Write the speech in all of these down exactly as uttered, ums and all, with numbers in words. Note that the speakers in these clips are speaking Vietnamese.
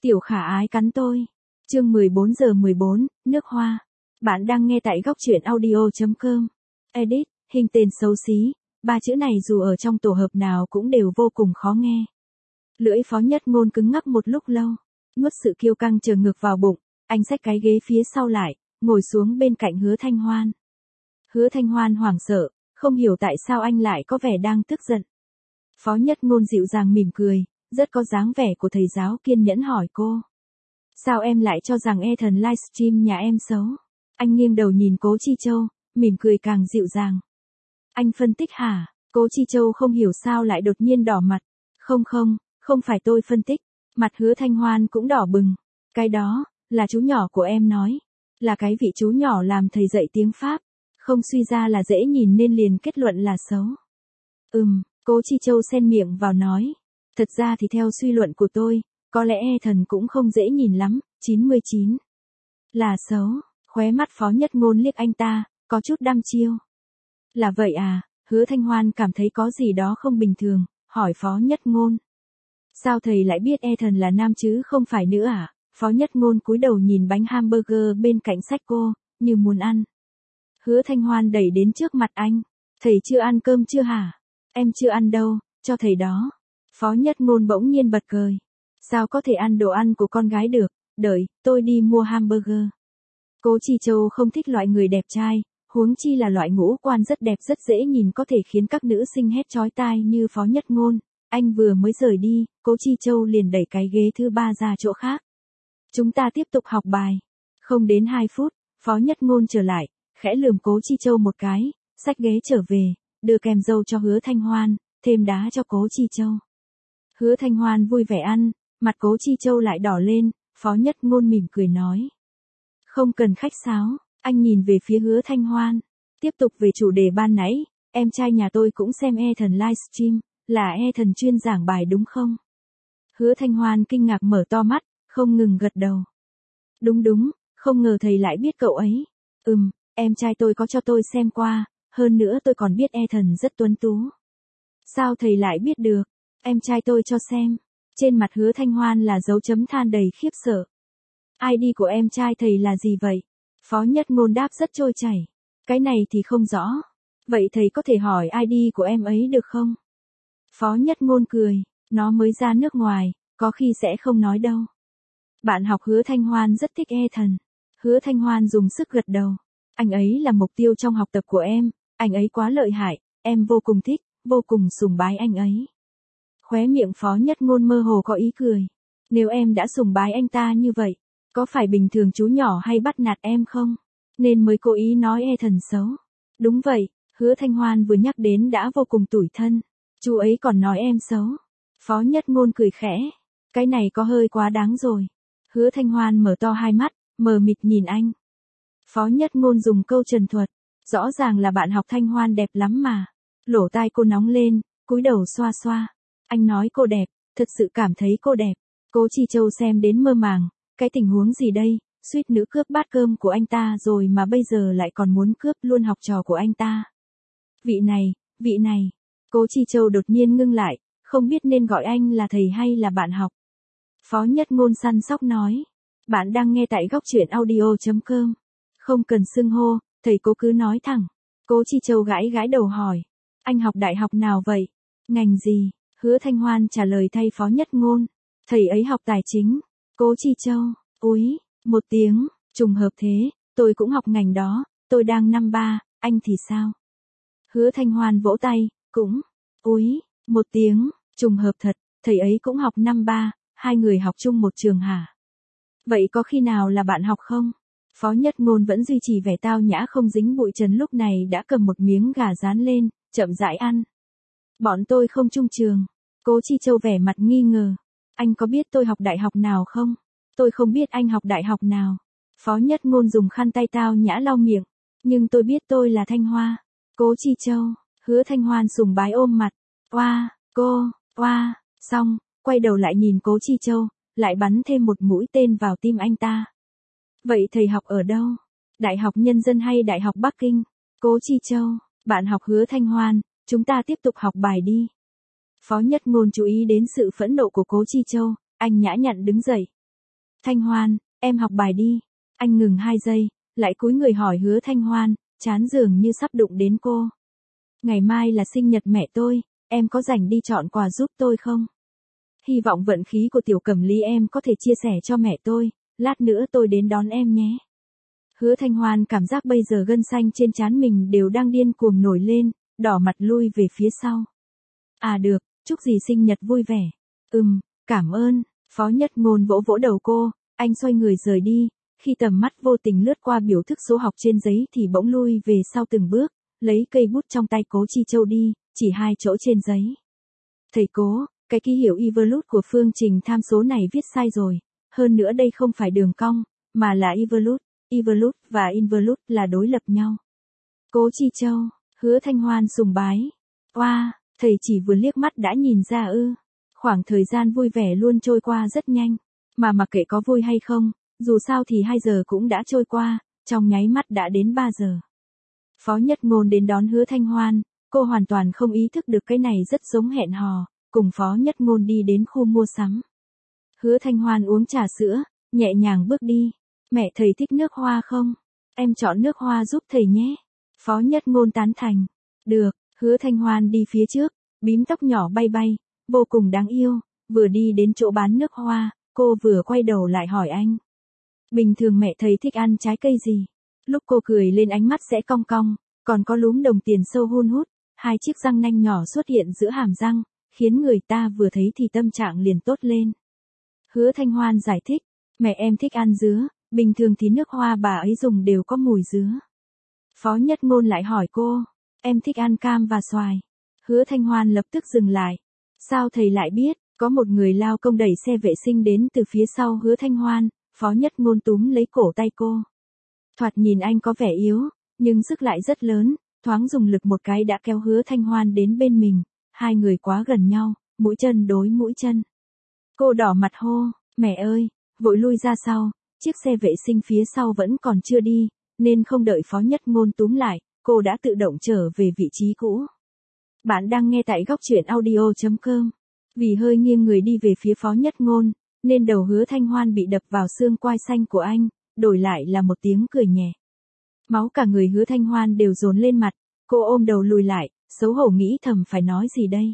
Tiểu khả ái cắn tôi. Chương mười bốn giờ mười bốn, nước hoa. Bạn đang nghe tại góc truyện audio chấm com. Edit, hình tên xấu xí. Ba chữ này dù ở trong tổ hợp nào cũng đều vô cùng khó nghe. Lưỡi Phó Nhất Ngôn cứng ngắc một lúc lâu. Nuốt sự kiêu căng chờ ngược vào bụng. Anh xách cái ghế phía sau lại, ngồi xuống bên cạnh Hứa Thanh Hoan. Hứa Thanh Hoan hoảng sợ, không hiểu tại sao anh lại có vẻ đang tức giận. Phó Nhất Ngôn dịu dàng mỉm cười, rất có dáng vẻ của thầy giáo kiên nhẫn hỏi cô. Sao em lại cho rằng Ethan livestream nhà em xấu? Anh nghiêng đầu nhìn Cố Chi Châu, mỉm cười càng dịu dàng. Anh phân tích hả? Cố Chi Châu không hiểu sao lại đột nhiên đỏ mặt. Không không, không phải tôi phân tích. Mặt Hứa Thanh Hoan cũng đỏ bừng. Cái đó, là chú nhỏ của em nói. Là cái vị chú nhỏ làm thầy dạy tiếng Pháp. Không suy ra là dễ nhìn nên liền kết luận là xấu. Ừm, Cố Chi Châu xen miệng vào nói. Thật ra thì theo suy luận của tôi, có lẽ Ethan cũng không dễ nhìn lắm, chín mươi chín. Là xấu, khóe mắt Phó Nhất Ngôn liếc anh ta, có chút đăm chiêu. Là vậy à, Hứa Thanh Hoan cảm thấy có gì đó không bình thường, hỏi Phó Nhất Ngôn. Sao thầy lại biết Ethan là nam chứ không phải nữ à? Phó Nhất Ngôn cúi đầu nhìn bánh hamburger bên cạnh sách cô, như muốn ăn. Hứa Thanh Hoan đẩy đến trước mặt anh. Thầy chưa ăn cơm chưa hả? Em chưa ăn đâu, cho thầy đó. Phó Nhất Ngôn bỗng nhiên bật cười. Sao có thể ăn đồ ăn của con gái được, đợi, tôi đi mua hamburger. Cố Chi Châu không thích loại người đẹp trai, huống chi là loại ngũ quan rất đẹp rất dễ nhìn có thể khiến các nữ sinh hét chói tai như Phó Nhất Ngôn. Anh vừa mới rời đi, Cố Chi Châu liền đẩy cái ghế thứ ba ra chỗ khác. Chúng ta tiếp tục học bài. Không đến hai phút, Phó Nhất Ngôn trở lại, khẽ lườm Cố Chi Châu một cái, xách ghế trở về, đưa kèm dâu cho Hứa Thanh Hoan, thêm đá cho Cố Chi Châu. Hứa Thanh Hoan vui vẻ ăn, mặt Cố Chi Châu lại đỏ lên, Phó Nhất Ngôn mỉm cười nói. Không cần khách sáo, anh nhìn về phía Hứa Thanh Hoan. Tiếp tục về chủ đề ban nãy, em trai nhà tôi cũng xem Ethan livestream, là Ethan chuyên giảng bài đúng không? Hứa Thanh Hoan kinh ngạc mở to mắt, không ngừng gật đầu. Đúng đúng, không ngờ thầy lại biết cậu ấy. Ừm, em trai tôi có cho tôi xem qua, hơn nữa tôi còn biết Ethan rất tuấn tú. Sao thầy lại biết được? Em trai tôi cho xem. Trên mặt Hứa Thanh Hoan là dấu chấm than đầy khiếp sợ. i đê của em trai thầy là gì vậy? Phó Nhất Ngôn đáp rất trôi chảy. Cái này thì không rõ. Vậy thầy có thể hỏi i đê của em ấy được không? Phó Nhất Ngôn cười. Nó mới ra nước ngoài, có khi sẽ không nói đâu. Bạn học Hứa Thanh Hoan rất thích Ethan. Hứa Thanh Hoan dùng sức gật đầu. Anh ấy là mục tiêu trong học tập của em. Anh ấy quá lợi hại. Em vô cùng thích, vô cùng sùng bái anh ấy. Khóe miệng Phó Nhất Ngôn mơ hồ có ý cười. Nếu em đã sùng bái anh ta như vậy, có phải bình thường chú nhỏ hay bắt nạt em không? Nên mới cố ý nói Ethan xấu. Đúng vậy, Hứa Thanh Hoan vừa nhắc đến đã vô cùng tủi thân. Chú ấy còn nói em xấu. Phó Nhất Ngôn cười khẽ. Cái này có hơi quá đáng rồi. Hứa Thanh Hoan mở to hai mắt, mờ mịt nhìn anh. Phó Nhất Ngôn dùng câu trần thuật. Rõ ràng là bạn học Thanh Hoan đẹp lắm mà. Lỗ tai cô nóng lên, cúi đầu xoa xoa. Anh nói cô đẹp, thật sự cảm thấy cô đẹp. Cố Chi Châu xem đến mơ màng. Cái tình huống gì đây, suýt nữa cướp bát cơm của anh ta rồi mà bây giờ lại còn muốn cướp luôn học trò của anh ta. Vị này, vị này. Cố Chi Châu đột nhiên ngưng lại, không biết nên gọi anh là thầy hay là bạn học. Phó Nhất Ngôn săn sóc nói. Bạn đang nghe tại góc truyện audio chấm com. Không cần xưng hô, thầy Cố cứ nói thẳng. Cố Chi Châu gãi gãi đầu hỏi. Anh học đại học nào vậy? Ngành gì? Hứa Thanh Hoan trả lời thay Phó Nhất Ngôn. Thầy ấy học tài chính. Cố Chi Châu, úi, một tiếng, trùng hợp thế, tôi cũng học ngành đó, tôi đang năm ba, anh thì sao? Hứa Thanh Hoan vỗ tay, cũng, úi, một tiếng, trùng hợp thật, thầy ấy cũng học năm ba, hai người học chung một trường hả? Vậy có khi nào là bạn học không? Phó Nhất Ngôn vẫn duy trì vẻ tao nhã không dính bụi trần lúc này đã cầm một miếng gà rán lên, chậm rãi ăn. Bọn tôi không chung trường. Cố Chi Châu vẻ mặt nghi ngờ. Anh có biết tôi học đại học nào không? Tôi không biết anh học đại học nào. Phó Nhất Ngôn dùng khăn tay tao nhã lau miệng. Nhưng tôi biết tôi là Thanh Hoa. Cố Chi Châu, Hứa Thanh Hoan sùng bái ôm mặt. Oa, cô, oa, xong, quay đầu lại nhìn Cố Chi Châu, lại bắn thêm một mũi tên vào tim anh ta. Vậy thầy học ở đâu? Đại học Nhân dân hay Đại học Bắc Kinh? Cố Chi Châu, bạn học Hứa Thanh Hoan, chúng ta tiếp tục học bài đi. Phó Nhất Ngôn chú ý đến sự phẫn nộ của Cố Chi Châu, anh nhã nhặn đứng dậy. Thanh Hoan, em học bài đi. Anh ngừng hai giây, lại cúi người hỏi Hứa Thanh Hoan, chán dường như sắp đụng đến cô. Ngày mai là sinh nhật mẹ tôi, em có rảnh đi chọn quà giúp tôi không? Hy vọng vận khí của Tiểu Cẩm Ly em có thể chia sẻ cho mẹ tôi, lát nữa tôi đến đón em nhé. Hứa Thanh Hoan cảm giác bây giờ gân xanh trên trán mình đều đang điên cuồng nổi lên, đỏ mặt lui về phía sau. À được, chúc dì sinh nhật vui vẻ. Ừm, cảm ơn, Phó Nhất Ngôn vỗ vỗ đầu cô, anh xoay người rời đi, khi tầm mắt vô tình lướt qua biểu thức số học trên giấy thì bỗng lui về sau từng bước, lấy cây bút trong tay Cố Chi Châu đi, chỉ hai chỗ trên giấy. Thầy Cố, cái ký hiệu involute của phương trình tham số này viết sai rồi, hơn nữa đây không phải đường cong, mà là involute, involute và involute là đối lập nhau. Cố Chi Châu, Hứa Thanh Hoan sùng bái. Oa, wow, thầy chỉ vừa liếc mắt đã nhìn ra ư. Khoảng thời gian vui vẻ luôn trôi qua rất nhanh, mà mặc kệ có vui hay không, dù sao thì hai giờ cũng đã trôi qua, trong nháy mắt đã đến ba giờ. Phó Nhất Ngôn đến đón Hứa Thanh Hoan, cô hoàn toàn không ý thức được cái này rất giống hẹn hò, cùng Phó Nhất Ngôn đi đến khu mua sắm. Hứa Thanh Hoan uống trà sữa, nhẹ nhàng bước đi. Mẹ thầy thích nước hoa không? Em chọn nước hoa giúp thầy nhé. Phó Nhất Ngôn tán thành. Được, Hứa Thanh Hoan đi phía trước, bím tóc nhỏ bay bay, vô cùng đáng yêu, vừa đi đến chỗ bán nước hoa, cô vừa quay đầu lại hỏi anh. Bình thường mẹ thầy thích ăn trái cây gì? Lúc cô cười lên ánh mắt sẽ cong cong, còn có lúm đồng tiền sâu hun hút, hai chiếc răng nanh nhỏ xuất hiện giữa hàm răng, khiến người ta vừa thấy thì tâm trạng liền tốt lên. Hứa Thanh Hoan giải thích, mẹ em thích ăn dứa, bình thường thì nước hoa bà ấy dùng đều có mùi dứa. Phó Nhất Ngôn lại hỏi cô, em thích ăn cam và xoài. Hứa Thanh Hoan lập tức dừng lại. Sao thầy lại biết? Có một người lao công đẩy xe vệ sinh đến từ phía sau Hứa Thanh Hoan, Phó Nhất Ngôn túm lấy cổ tay cô. Thoạt nhìn anh có vẻ yếu, nhưng sức lại rất lớn, thoáng dùng lực một cái đã kéo Hứa Thanh Hoan đến bên mình, hai người quá gần nhau, mũi chân đối mũi chân. Cô đỏ mặt hô, mẹ ơi, vội lui ra sau, chiếc xe vệ sinh phía sau vẫn còn chưa đi, nên không đợi Phó Nhất Ngôn túm lại, cô đã tự động trở về vị trí cũ. Bạn đang nghe tại góc truyện audio chấm com. Vì hơi nghiêng người đi về phía Phó Nhất Ngôn, nên đầu Hứa Thanh Hoan bị đập vào xương quai xanh của anh, đổi lại là một tiếng cười nhẹ. Máu cả người Hứa Thanh Hoan đều dồn lên mặt, cô ôm đầu lùi lại, xấu hổ nghĩ thầm phải nói gì đây.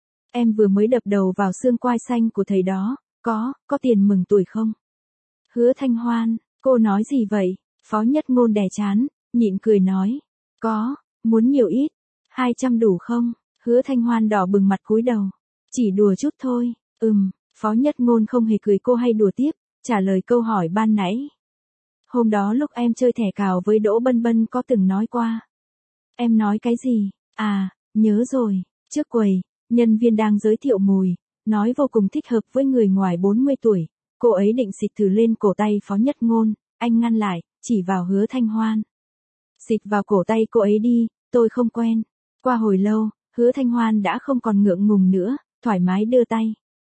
Em vừa mới đập đầu vào xương quai xanh của thầy đó, có, có tiền mừng tuổi không? Hứa Thanh Hoan, cô nói gì vậy? Phó Nhất Ngôn đè chán, nhịn cười nói, có, muốn nhiều ít, hai trăm đủ không? Hứa Thanh Hoan đỏ bừng mặt cúi đầu, chỉ đùa chút thôi, ừm, Phó Nhất Ngôn không hề cười cô hay đùa tiếp, trả lời câu hỏi ban nãy. Hôm đó lúc em chơi thẻ cào với Đỗ Bân Bân có từng nói qua. Em nói cái gì? À, nhớ rồi, trước quầy, nhân viên đang giới thiệu mùi, nói vô cùng thích hợp với người ngoài bốn mươi tuổi, cô ấy định xịt thử lên cổ tay Phó Nhất Ngôn, anh ngăn lại, chỉ vào Hứa Thanh Hoan. Xịt vào cổ tay cô ấy đi, tôi không quen. Qua hồi lâu, Hứa Thanh Hoan đã không còn ngượng ngùng nữa, thoải mái đưa tay.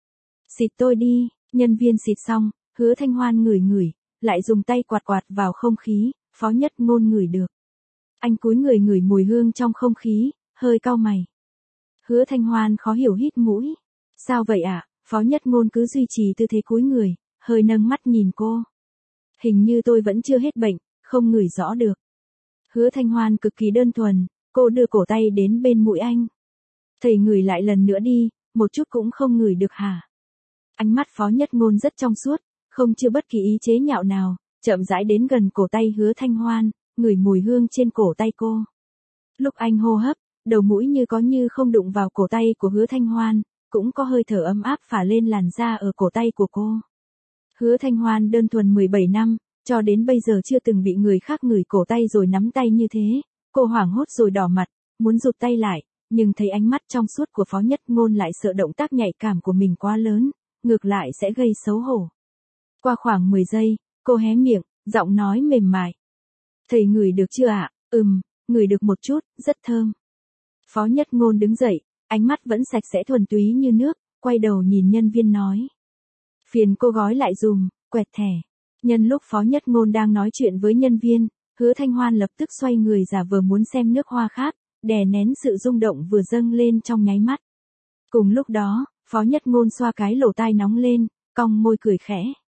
Xịt tôi đi, nhân viên xịt xong, Hứa Thanh Hoan ngửi ngửi, lại dùng tay quạt quạt vào không khí, Phó Nhất Ngôn ngửi được. Anh cúi người ngửi mùi hương trong không khí, hơi cau mày. Hứa Thanh Hoan khó hiểu hít mũi. Sao vậy ạ? À? Phó Nhất Ngôn cứ duy trì tư thế cúi người, hơi nâng mắt nhìn cô. Hình như tôi vẫn chưa hết bệnh, không ngửi rõ được. Hứa Thanh Hoan cực kỳ đơn thuần, cô đưa cổ tay đến bên mũi anh. Thầy ngửi lại lần nữa đi, một chút cũng không ngửi được hả? Ánh mắt Phó Nhất Ngôn rất trong suốt, không chưa bất kỳ ý chế nhạo nào, chậm rãi đến gần cổ tay Hứa Thanh Hoan, ngửi mùi hương trên cổ tay cô. Lúc anh hô hấp, đầu mũi như có như không đụng vào cổ tay của Hứa Thanh Hoan, cũng có hơi thở ấm áp phả lên làn da ở cổ tay của cô. Hứa Thanh Hoan đơn thuần mười bảy năm, cho đến bây giờ chưa từng bị người khác ngửi cổ tay rồi nắm tay như thế, cô hoảng hốt rồi đỏ mặt, muốn rụt tay lại, nhưng thấy ánh mắt trong suốt của Phó Nhất Ngôn lại sợ động tác nhạy cảm của mình quá lớn, ngược lại sẽ gây xấu hổ. Qua khoảng mười giây, cô hé miệng, giọng nói mềm mại. Thầy ngửi được chưa ạ? À? Ừm, ngửi được một chút, rất thơm. Phó Nhất Ngôn đứng dậy, ánh mắt vẫn sạch sẽ thuần túy như nước, quay đầu nhìn nhân viên nói. Phiền cô gói lại dùm, quẹt thẻ. Nhân lúc Phó Nhất Ngôn đang nói chuyện với nhân viên, Hứa Thanh Hoan lập tức xoay người giả vờ muốn xem nước hoa khác, đè nén sự rung động vừa dâng lên trong nháy mắt. Cùng lúc đó, Phó Nhất Ngôn xoa cái lỗ tai nóng lên, cong môi cười khẽ.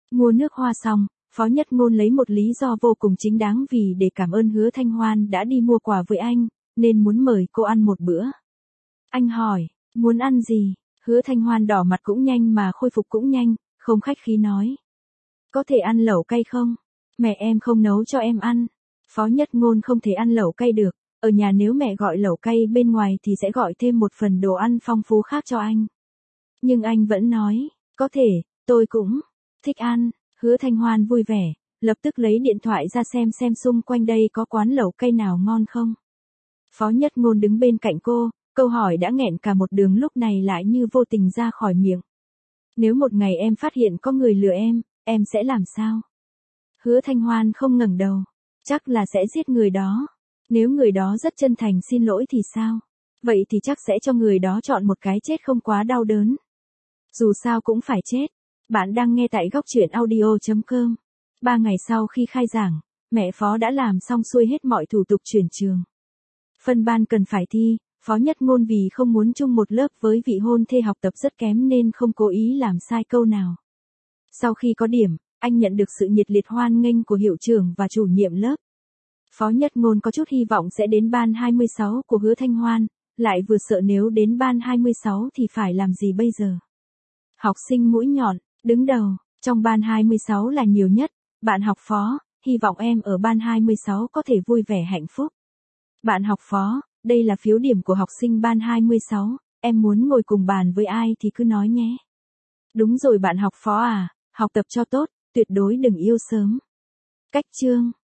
Mua nước hoa xong, Phó Nhất Ngôn lấy một lý do vô cùng chính đáng vì để cảm ơn Hứa Thanh Hoan đã đi mua quà với anh, nên muốn mời cô ăn một bữa. Anh hỏi, muốn ăn gì? Hứa Thanh Hoan đỏ mặt cũng nhanh mà khôi phục cũng nhanh, không khách khí nói. Có thể ăn lẩu cay không? Mẹ em không nấu cho em ăn. Phó Nhất Ngôn không thể ăn lẩu cay được, ở nhà nếu mẹ gọi lẩu cay bên ngoài thì sẽ gọi thêm một phần đồ ăn phong phú khác cho anh. Nhưng anh vẫn nói, có thể, tôi cũng thích ăn. Hứa Thanh Hoan vui vẻ, lập tức lấy điện thoại ra xem xem xung quanh đây có quán lẩu cay nào ngon không. Phó Nhất Ngôn đứng bên cạnh cô, câu hỏi đã nghẹn cả một đường lúc này lại như vô tình ra khỏi miệng. Nếu một ngày em phát hiện có người lừa em, em sẽ làm sao? Hứa Thanh Hoan không ngẩng đầu, chắc là sẽ giết người đó. Nếu người đó rất chân thành xin lỗi thì sao? Vậy thì chắc sẽ cho người đó chọn một cái chết không quá đau đớn. Dù sao cũng phải chết. Bạn đang nghe tại góc truyện audio chấm com. Ba ngày sau khi khai giảng, mẹ Phó đã làm xong xuôi hết mọi thủ tục chuyển trường. Phân ban cần phải thi, Phó Nhất Ngôn vì không muốn chung một lớp với vị hôn thê học tập rất kém nên không cố ý làm sai câu nào. Sau khi có điểm, anh nhận được sự nhiệt liệt hoan nghênh của hiệu trưởng và chủ nhiệm lớp. Phó Nhất Ngôn có chút hy vọng sẽ đến ban hai mươi sáu của Hứa Thanh Hoan, lại vừa sợ nếu đến ban hai mươi sáu thì phải làm gì bây giờ. Học sinh mũi nhọn, đứng đầu, trong ban hai mươi sáu là nhiều nhất, bạn học Phó, hy vọng em ở ban hai mươi sáu có thể vui vẻ hạnh phúc. Bạn học Phó, đây là phiếu điểm của học sinh ban hai mươi sáu, em muốn ngồi cùng bàn với ai thì cứ nói nhé. Đúng rồi bạn học Phó à, học tập cho tốt, tuyệt đối đừng yêu sớm. Cách chương